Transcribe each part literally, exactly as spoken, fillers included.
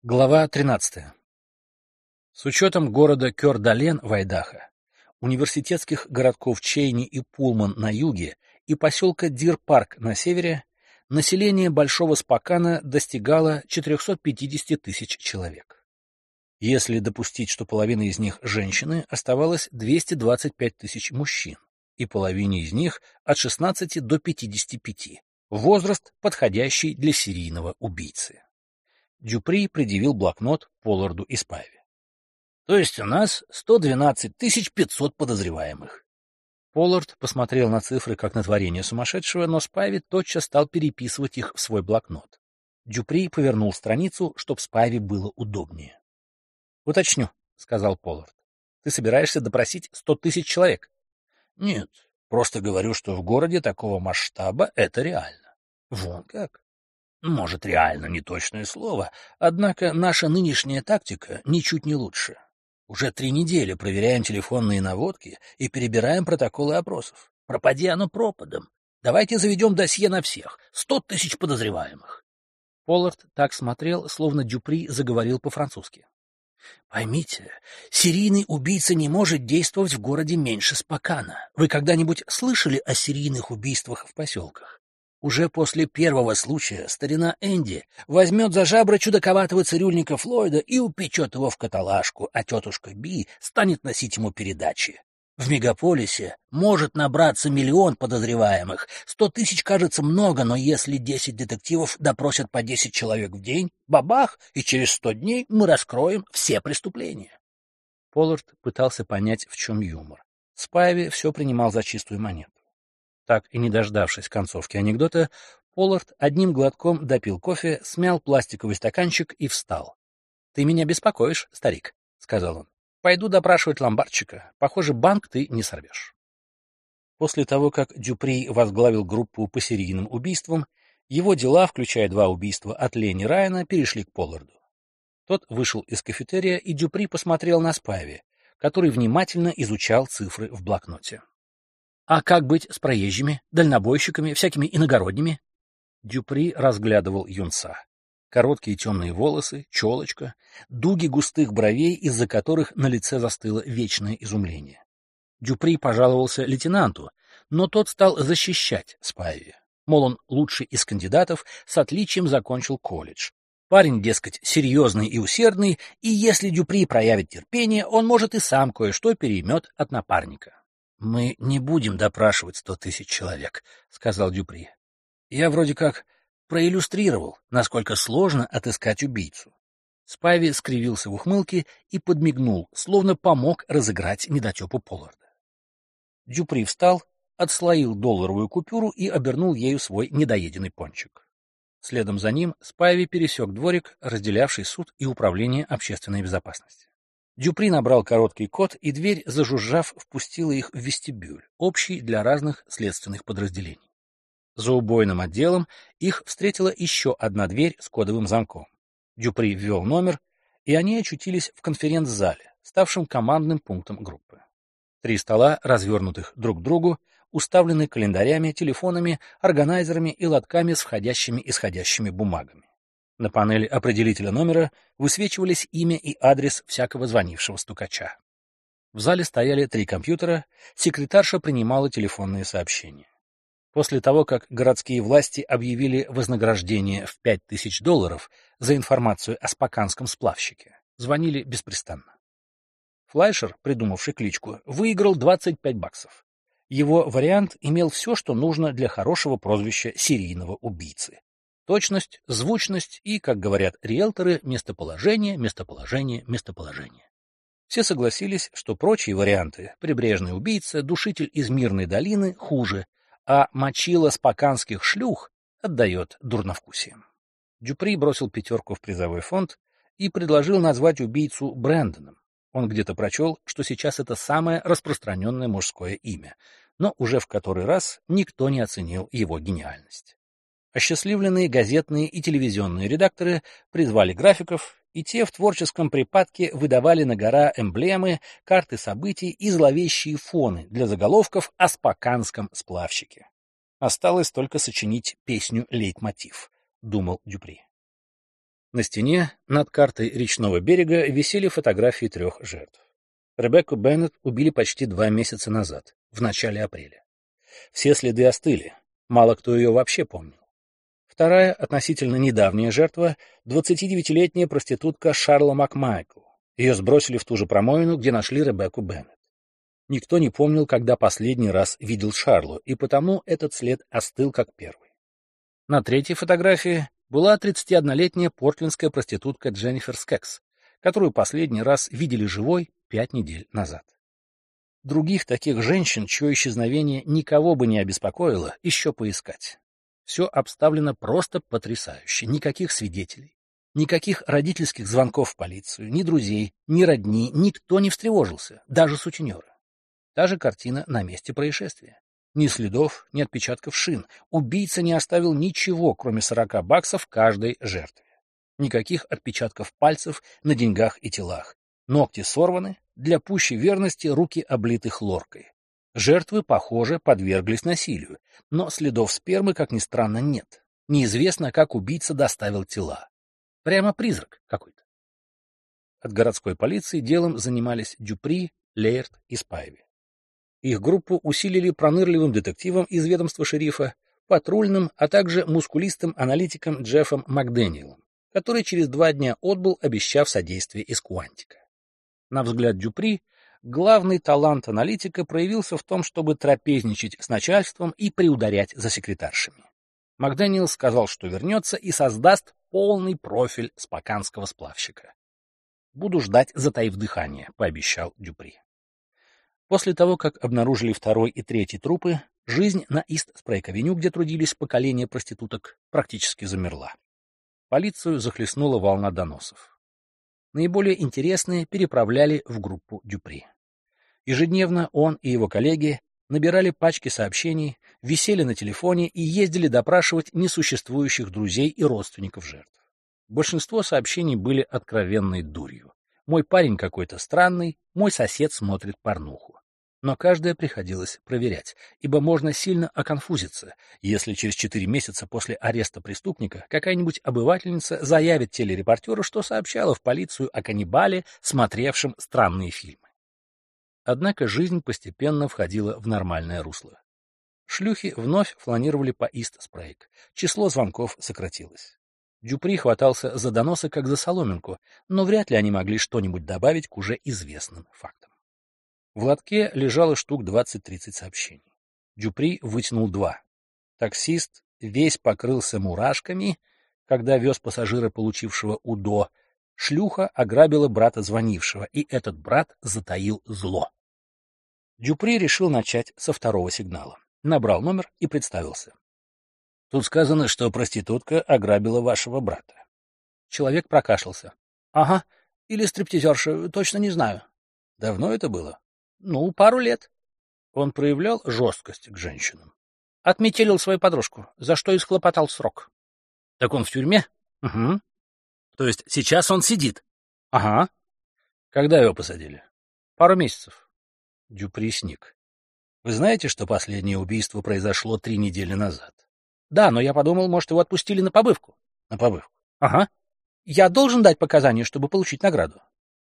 Глава тринадцатая. С учетом города Кёр-Дален в Айдахо, университетских городков Чейни и Пулман на юге и поселка Дир-Парк на севере, население Большого Спокана достигало четырехсот пятидесяти тысяч человек. Если допустить, что половина из них женщины, оставалось двести двадцать пять тысяч мужчин, и половине из них от шестнадцати до пятидесяти пяти, возраст, подходящий для серийного убийцы. Дюпри предъявил блокнот Полларду и Спайви. То есть у нас сто двенадцать тысяч пятьсот подозреваемых. Поллард посмотрел на цифры как на творение сумасшедшего, но Спайви тотчас стал переписывать их в свой блокнот. Дюпри повернул страницу, чтоб Спайви было удобнее. — Уточню, — сказал Поллард. — Ты собираешься допросить сто тысяч человек? — Нет, просто говорю, что в городе такого масштаба это реально. — Вон как. Может, реально не точное слово, однако наша нынешняя тактика ничуть не лучше. Уже три недели проверяем телефонные наводки и перебираем протоколы опросов. Пропади оно пропадом. Давайте заведем досье на всех. Сто тысяч подозреваемых. Поллард так смотрел, словно Дюпри заговорил по-французски. Поймите, серийный убийца не может действовать в городе меньше Спокана. Вы когда-нибудь слышали о серийных убийствах в поселках? Уже после первого случая старина Энди возьмет за жабры чудаковатого цирюльника Флойда и упечет его в каталажку, а тетушка Би станет носить ему передачи. В мегаполисе может набраться миллион подозреваемых. Сто тысяч кажется много, но если десять детективов допросят по десять человек в день, бабах, и через сто дней мы раскроем все преступления. Поллард пытался понять, в чем юмор. Спайви все принимал за чистую монету. Так и не дождавшись концовки анекдота, Поллард одним глотком допил кофе, смял пластиковый стаканчик и встал. — Ты меня беспокоишь, старик, — сказал он. — Пойду допрашивать ломбардчика. Похоже, банк ты не сорвешь. После того, как Дюпри возглавил группу по серийным убийствам, его дела, включая два убийства от Лени Райана, перешли к Полларду. Тот вышел из кафетерия, и Дюпри посмотрел на Спайви, который внимательно изучал цифры в блокноте. А как быть с проезжими, дальнобойщиками, всякими иногородними? Дюпри разглядывал юнца. Короткие темные волосы, челочка, дуги густых бровей, из-за которых на лице застыло вечное изумление. Дюпри пожаловался лейтенанту, но тот стал защищать Спайви. Мол, он лучший из кандидатов, с отличием закончил колледж. Парень, дескать, серьезный и усердный, и если Дюпри проявит терпение, он, может, и сам кое-что переймет от напарника. — Мы не будем допрашивать сто тысяч человек, — сказал Дюпри. — Я вроде как проиллюстрировал, насколько сложно отыскать убийцу. Спайви скривился в ухмылке и подмигнул, словно помог разыграть недотепу Полларда. Дюпри встал, отслоил долларовую купюру и обернул ею свой недоеденный пончик. Следом за ним Спайви пересек дворик, разделявший суд и управление общественной безопасности. Дюпри набрал короткий код, и дверь, зажужжав, впустила их в вестибюль, общий для разных следственных подразделений. За убойным отделом их встретила еще одна дверь с кодовым замком. Дюпри ввел номер, и они очутились в конференц-зале, ставшем командным пунктом группы. Три стола, развернутых друг к другу, уставлены календарями, телефонами, органайзерами и лотками с входящими и исходящими бумагами. На панели определителя номера высвечивались имя и адрес всякого звонившего стукача. В зале стояли три компьютера, секретарша принимала телефонные сообщения. После того, как городские власти объявили вознаграждение в пять тысяч долларов за информацию о споканском сплавщике, звонили беспрестанно. Флайшер, придумавший кличку, выиграл двадцать пять баксов. Его вариант имел все, что нужно для хорошего прозвища серийного убийцы. Точность, звучность и, как говорят риэлторы, местоположение, местоположение, местоположение. Все согласились, что прочие варианты — прибрежный убийца, душитель из Мирной долины — хуже, а мочила споканских шлюх отдает дурновкусием. Дюпри бросил пятерку в призовой фонд и предложил назвать убийцу Брэндоном. Он где-то прочел, что сейчас это самое распространенное мужское имя, но уже в который раз никто не оценил его гениальность. Осчастливленные газетные и телевизионные редакторы призвали графиков, и те в творческом припадке выдавали на гора эмблемы, карты событий и зловещие фоны для заголовков о споканском сплавщике. Осталось только сочинить песню-лейтмотив, думал Дюпри. На стене над картой речного берега висели фотографии трех жертв. Ребекку Беннет убили почти два месяца назад, в начале апреля. Все следы остыли, мало кто ее вообще помнил. Вторая, относительно недавняя жертва, двадцатидевятилетняя проститутка Шарла Макмайкл. Ее сбросили в ту же промоину, где нашли Ребекку Беннет. Никто не помнил, когда последний раз видел Шарлу, и потому этот след остыл как первый. На третьей фотографии была тридцатиоднолетняя портлендская проститутка Дженнифер Скекс, которую последний раз видели живой пять недель назад. Других таких женщин, чье исчезновение никого бы не обеспокоило, еще поискать. Все обставлено просто потрясающе. Никаких свидетелей, никаких родительских звонков в полицию, ни друзей, ни родни, никто не встревожился, даже сутенеры. Та же картина на месте происшествия. Ни следов, ни отпечатков шин. Убийца не оставил ничего, кроме сорока баксов каждой жертве. Никаких отпечатков пальцев на деньгах и телах. Ногти сорваны, для пущей верности руки облиты хлоркой. Жертвы, похоже, подверглись насилию, но следов спермы, как ни странно, нет. Неизвестно, как убийца доставил тела. Прямо призрак какой-то. От городской полиции делом занимались Дюпри, Лейерт и Спайви. Их группу усилили пронырливым детективом из ведомства шерифа, патрульным, а также мускулистым аналитиком Джеффом Макдэниелом, который через два дня отбыл, обещав содействие из Куантика. На взгляд Дюпри, главный талант аналитика проявился в том, чтобы трапезничать с начальством и приударять за секретаршами. Макдэниел сказал, что вернется и создаст полный профиль споканского сплавщика. «Буду ждать, затаив дыхание», — пообещал Дюпри. После того, как обнаружили второй и третий трупы, жизнь на Ист-Спрейк-авеню, где трудились поколения проституток, практически замерла. Полицию захлестнула волна доносов. Наиболее интересные переправляли в группу Дюпри. Ежедневно он и его коллеги набирали пачки сообщений, висели на телефоне и ездили допрашивать несуществующих друзей и родственников жертв. Большинство сообщений были откровенной дурью. «Мой парень какой-то странный, мой сосед смотрит порнуху». Но каждое приходилось проверять, ибо можно сильно оконфузиться, если через четыре месяца после ареста преступника какая-нибудь обывательница заявит телерепортеру, что сообщала в полицию о каннибале, смотревшем странные фильмы. Однако жизнь постепенно входила в нормальное русло. Шлюхи вновь фланировали по Ист-Спрейк, число звонков сократилось. Дюпри хватался за доносы как за соломинку, но вряд ли они могли что-нибудь добавить к уже известным фактам. В лотке лежало штук двадцать-тридцать сообщений. Дюпри вытянул два. Таксист весь покрылся мурашками, когда вез пассажира, получившего УДО. Шлюха ограбила брата звонившего, и этот брат затаил зло. Дюпри решил начать со второго сигнала. Набрал номер и представился. «Тут сказано, что проститутка ограбила вашего брата». Человек прокашлялся. «Ага, или стриптизерша, точно не знаю». «Давно это было?» «Ну, пару лет». Он проявлял жесткость к женщинам. Отметелил свою подружку, за что и схлопотал срок. «Так он в тюрьме?» «Угу». «То есть сейчас он сидит?» «Ага». «Когда его посадили?» «Пару месяцев». Дюпри сник. «Вы знаете, что последнее убийство произошло три недели назад?» «Да, но я подумал, может, его отпустили на побывку». «На побывку?» «Ага. Я должен дать показания, чтобы получить награду?»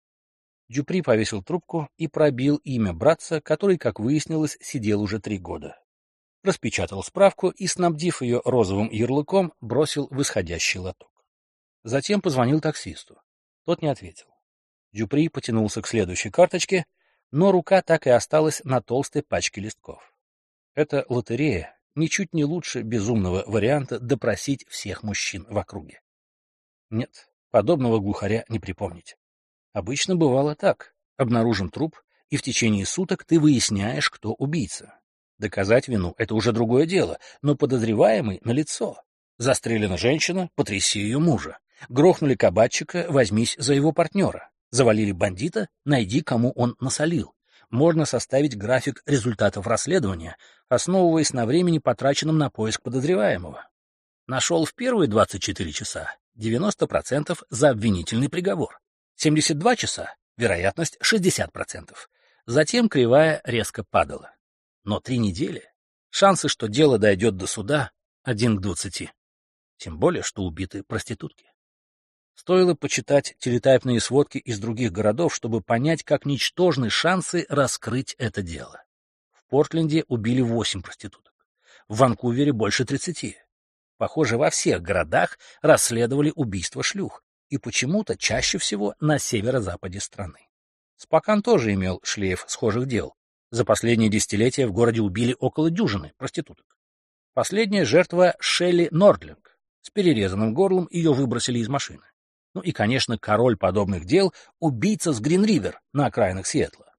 Дюпри повесил трубку и пробил имя братца, который, как выяснилось, сидел уже три года. Распечатал справку и, снабдив ее розовым ярлыком, бросил в исходящий лоток. Затем позвонил таксисту. Тот не ответил. Дюпри потянулся к следующей карточке, но рука так и осталась на толстой пачке листков. Эта лотерея ничуть не лучше безумного варианта допросить всех мужчин в округе. Нет, подобного глухаря не припомнить. Обычно бывало так. Обнаружен труп, и в течение суток ты выясняешь, кто убийца. Доказать вину — это уже другое дело, но подозреваемый налицо. Застрелена женщина — потряси ее мужа. Грохнули кабачика — возьмись за его партнера. Завалили бандита — найди, кому он насолил. Можно составить график результатов расследования, основываясь на времени, потраченном на поиск подозреваемого. Нашел в первые двадцать четыре часа — девяносто процентов за обвинительный приговор. семьдесят два часа — вероятность шестьдесят процентов. Затем кривая резко падала. Но три недели — шансы, что дело дойдет до суда, один к двадцати. Тем более, что убиты проститутки. Стоило почитать телетайпные сводки из других городов, чтобы понять, как ничтожны шансы раскрыть это дело. В Портленде убили восемь проституток. В Ванкувере больше тридцати. Похоже, во всех городах расследовали убийства шлюх, и почему-то чаще всего на северо-западе страны. Спокан тоже имел шлейф схожих дел. За последние десятилетия в городе убили около дюжины проституток. Последняя жертва — Шелли Нордлинг. С перерезанным горлом ее выбросили из машины. Ну и, конечно, король подобных дел — убийца с Грин-Ривер на окраинах Сиэтла.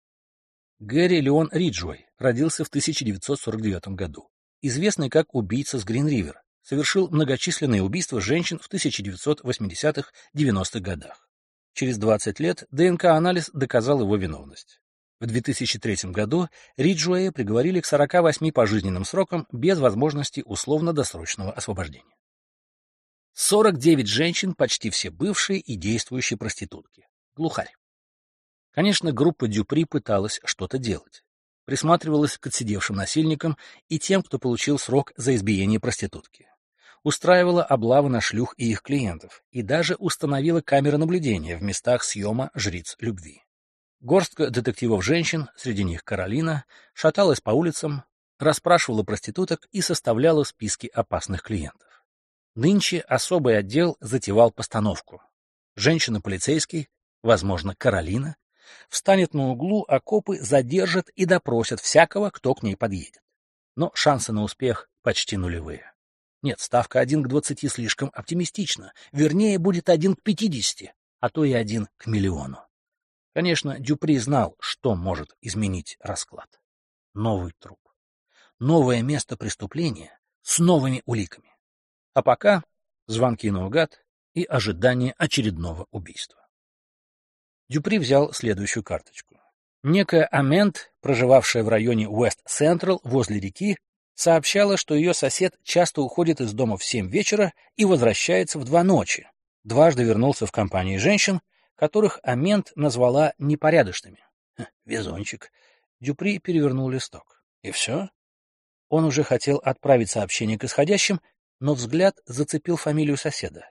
Гэри Леон Риджуэй родился в тысяча девятьсот сорок девятом году. Известный как убийца с Грин-Ривер, совершил многочисленные убийства женщин в тысяча девятьсот восьмидесятых-девяностых годах. Через двадцать лет ДНК-анализ доказал его виновность. В две тысячи третьем году Риджуэя приговорили к сорока восьми пожизненным срокам без возможности условно-досрочного освобождения. сорок девять женщин, почти все бывшие и действующие проститутки. Глухарь. Конечно, группа Дюпри пыталась что-то делать. Присматривалась к отсидевшим насильникам и тем, кто получил срок за избиение проститутки. Устраивала облавы на шлюх и их клиентов, и даже установила камеры наблюдения в местах съема жриц любви. Горстка детективов-женщин, среди них Каролина, шаталась по улицам, расспрашивала проституток и составляла списки опасных клиентов. Нынче особый отдел затевал постановку. Женщина-полицейский, возможно, Каролина, встанет на углу, а копы задержат и допросят всякого, кто к ней подъедет. Но шансы на успех почти нулевые. Нет, ставка один к двадцати слишком оптимистична. Вернее, будет один к пятидесяти, а то и один к миллиону. Конечно, Дюпри знал, что может изменить расклад. Новый труп. Новое место преступления с новыми уликами. А пока звонки наугад и ожидание очередного убийства. Дюпри взял следующую карточку. Некая Амент, проживавшая в районе Уэст-Централ возле реки, сообщала, что ее сосед часто уходит из дома в семь вечера и возвращается в два ночи. Дважды вернулся в компании женщин, которых Амент назвала непорядочными. Ха, везунчик. Дюпри перевернул листок. И все? Он уже хотел отправить сообщение к исходящим, но взгляд зацепил фамилию соседа.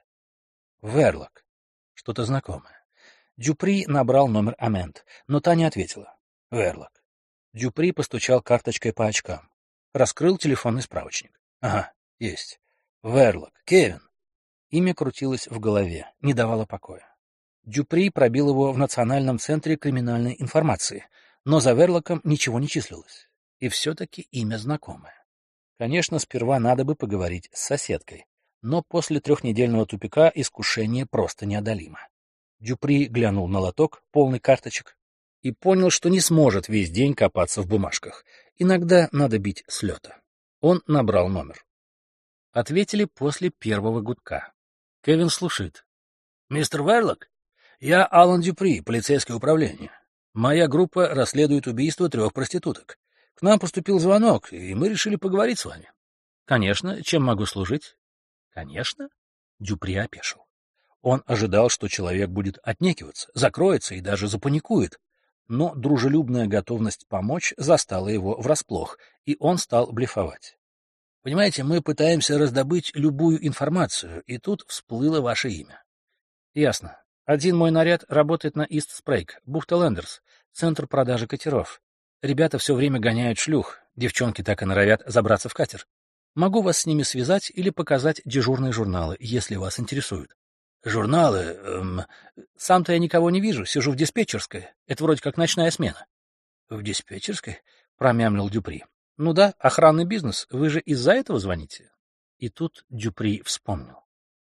Верлок. Что-то знакомое. Дюпри набрал номер Амент, но та не ответила. Верлок. Дюпри постучал карточкой по очкам. Раскрыл телефонный справочник. Ага, есть. Верлок. Кевин. Имя крутилось в голове, не давало покоя. Дюпри пробил его в Национальном центре криминальной информации, но за Верлоком ничего не числилось. И все-таки имя знакомое. Конечно, сперва надо бы поговорить с соседкой, но после трехнедельного тупика искушение просто неодолимо. Дюпри глянул на лоток, полный карточек, и понял, что не сможет весь день копаться в бумажках. Иногда надо бить с лета. Он набрал номер. Ответили после первого гудка. Кевин слушает. «Мистер Верлок? Я Алан Дюпри, полицейское управление. Моя группа расследует убийство трех проституток. К нам поступил звонок, и мы решили поговорить с вами». «Конечно. Чем могу служить?» «Конечно?» Дюпри опешил. Он ожидал, что человек будет отнекиваться, закроется и даже запаникует. Но дружелюбная готовность помочь застала его врасплох, и он стал блефовать. «Понимаете, мы пытаемся раздобыть любую информацию, и тут всплыло ваше имя». «Ясно. Один мой наряд работает на Ист-Спрейк, бухта Лендерс, центр продажи катеров. Ребята все время гоняют шлюх, девчонки так и норовят забраться в катер. Могу вас с ними связать или показать дежурные журналы, если вас интересует». «Журналы? Эм... Сам-то я никого не вижу, сижу в диспетчерской. Это вроде как ночная смена». «В диспетчерской?» — промямлил Дюпри. «Ну да, охранный бизнес. Вы же из-за этого звоните?» И тут Дюпри вспомнил.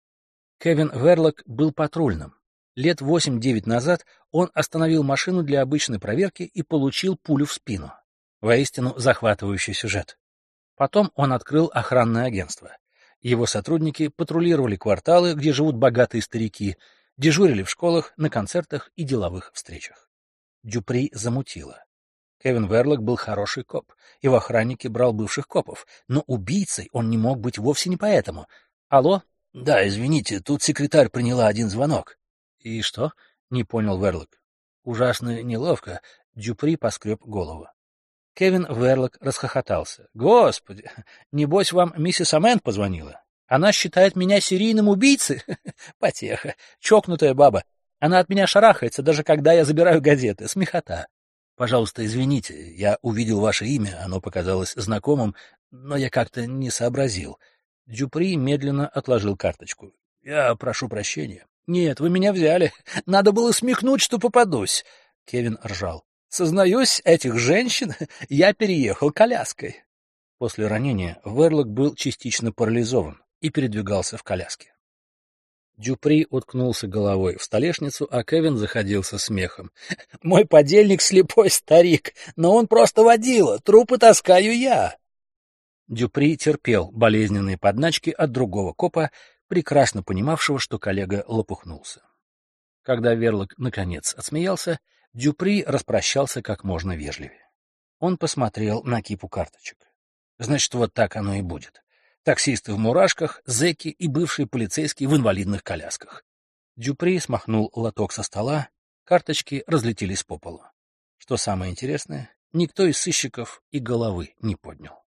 Кевин Верлок был патрульным. Лет восемь-девять назад он остановил машину для обычной проверки и получил пулю в спину. Воистину захватывающий сюжет. Потом он открыл охранное агентство. Его сотрудники патрулировали кварталы, где живут богатые старики, дежурили в школах, на концертах и деловых встречах. Дюпри замутило. Кевин Верлок был хороший коп, и в охраннике брал бывших копов, но убийцей он не мог быть вовсе не поэтому. «Алло?» «Да, извините, тут секретарь приняла один звонок». «И что?» — не понял Верлок. «Ужасно неловко». Дюпри поскреб голову. Кевин Верлок расхохотался. «Господи, небось вам миссис Амент позвонила? Она считает меня серийным убийцей? Потеха. Чокнутая баба. Она от меня шарахается, даже когда я забираю газеты. Смехота. Пожалуйста, извините, я увидел ваше имя, оно показалось знакомым, но я как-то не сообразил. Дюпри медленно отложил карточку. Я прошу прощения. Нет, вы меня взяли. Надо было смекнуть, что попадусь. Кевин ржал. Сознаюсь, этих женщин я переехал коляской. После ранения Верлок был частично парализован и передвигался в коляске. Дюпри уткнулся головой в столешницу, а Кевин заходился смехом. «Мой подельник — слепой старик, но он просто водила, трупы таскаю я!» Дюпри терпел болезненные подначки от другого копа, прекрасно понимавшего, что коллега лопухнулся. Когда Верлок наконец отсмеялся, Дюпри распрощался как можно вежливее. Он посмотрел на кипу карточек. Значит, вот так оно и будет. Таксисты в мурашках, зэки и бывшие полицейские в инвалидных колясках. Дюпри смахнул лоток со стола, карточки разлетелись по полу. Что самое интересное, никто из сыщиков и головы не поднял.